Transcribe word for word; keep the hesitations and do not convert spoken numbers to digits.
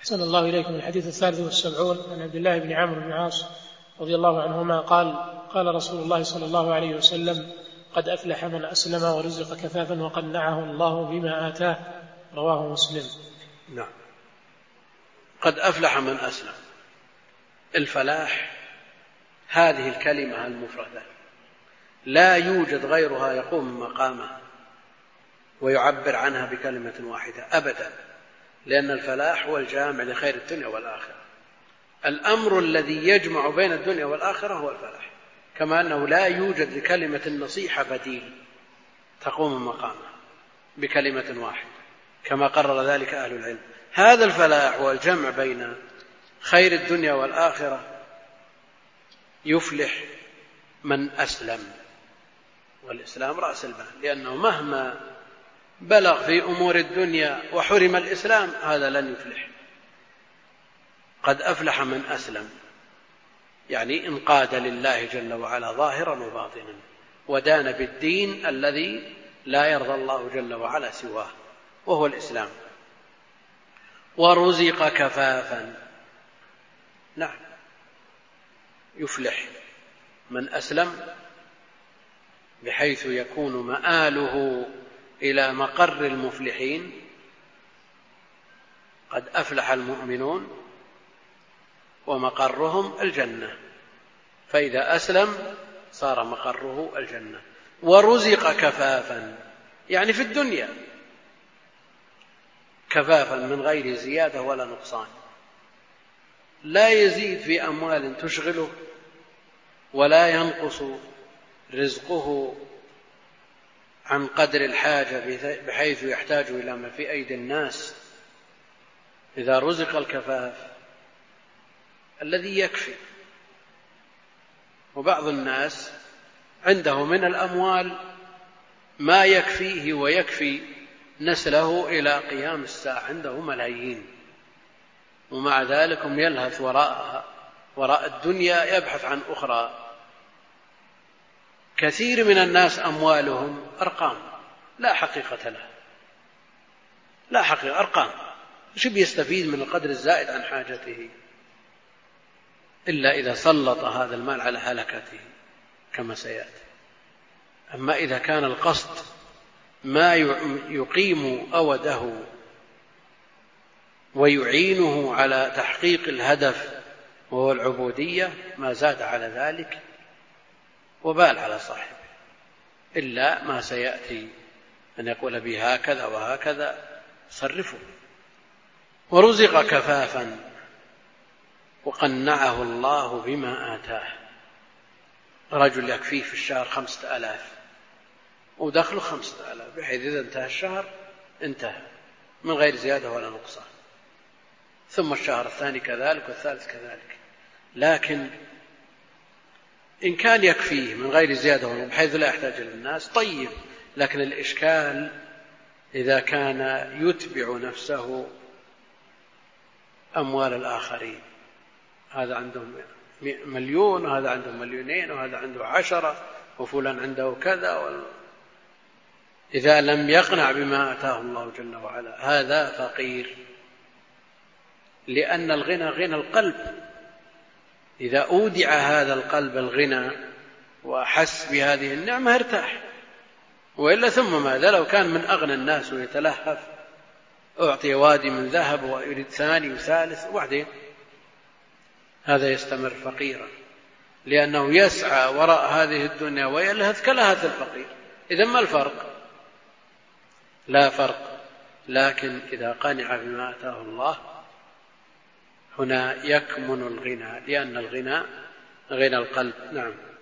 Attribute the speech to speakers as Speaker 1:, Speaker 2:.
Speaker 1: أحسن الله إليكم. الحديث الثالث والسبعون عن عبد الله بن عمرو بن العاص رضي الله عنهما قال قال رسول الله صلى الله عليه وسلم: قد أفلح من أسلم ورزق كفافا وقنعه الله بما آتاه. رواه مسلم.
Speaker 2: نعم. قد أفلح من أسلم. الفلاح هذه الكلمة المفردة لا يوجد غيرها يقوم مقامها ويعبر عنها بكلمة واحدة أبدا، لأن الفلاح هو الجامع لخير الدنيا والآخرة. الأمر الذي يجمع بين الدنيا والآخرة هو الفلاح، كما أنه لا يوجد لكلمة النصيحة بديل تقوم مقامها بكلمة واحدة، كما قرر ذلك أهل العلم. هذا الفلاح هو الجمع بين خير الدنيا والآخرة. يفلح من أسلم، والإسلام رأس المال، لأنه مهما بلغ في أمور الدنيا وحرم الإسلام هذا لن يفلح. قد أفلح من أسلم، يعني انقاد لله جل وعلا ظاهرا وباطنا، ودان بالدين الذي لا يرضى الله جل وعلا سواه، وهو الإسلام. ورزق كفافا. نعم، يفلح من أسلم بحيث يكون مآله إلى مقر المفلحين. قد أفلح المؤمنون ومقرهم الجنة، فإذا أسلم صار مقره الجنة. ورزق كفافا، يعني في الدنيا كفافا من غير زيادة ولا نقصان، لا يزيد في أموال تشغله ولا ينقص رزقه عن قدر الحاجة بحيث يحتاج إلى ما في أيدي الناس. إذا رزق الكفاف الذي يكفي. وبعض الناس عنده من الأموال ما يكفيه ويكفي نسله إلى قيام الساعة، عنده ملايين، ومع ذلك يلهث وراءها وراء الدنيا يبحث عن أخرى. كثير من الناس أموالهم أرقام لا حقيقة لها، لا حقيقة، أرقام، شو بيستفيد من القدر الزائد عن حاجته إلا إذا سلط هذا المال على هلكته كما سيأتي. أما إذا كان القصد ما يقيم أوده ويعينه على تحقيق الهدف وهو العبودية، ما زاد على ذلك وبال على صاحبه، إلا ما سيأتي أن يقول به هكذا وهكذا صرفه. ورزق كفافا وقنعه الله بما آتاه. رجل يكفيه في الشهر خمسة آلاف ودخله خمسة آلاف، بحيث إذا انتهى الشهر انتهى من غير زيادة ولا نقصان، ثم الشهر الثاني كذلك والثالث كذلك. لكن إن كان يكفيه من غير زيادة بحيث لا يحتاج إلى الناس طيب، لكن الإشكال إذا كان يتبع نفسه أموال الآخرين، هذا عنده مليون وهذا عنده مليونين وهذا عنده عشرة وفلان عنده كذا و... إذا لم يقنع بما آتاه الله جل وعلا هذا فقير، لأن الغنى غنى القلب. إذا أودع هذا القلب الغنى وأحس بهذه النعمة ارتاح، وإلا ثم ماذا؟ لو كان من أغنى الناس ويتلهف أعطي وادي من ذهب ويريد ثاني وثالث وبعدين هذا يستمر فقيرا، لأنه يسعى وراء هذه الدنيا ويلهث كلهث الفقير. إذن ما الفرق؟ لا فرق. لكن إذا قنع بما آتاه الله هنا يكمن الغنى، لأن الغنى غنى القلب. نعم.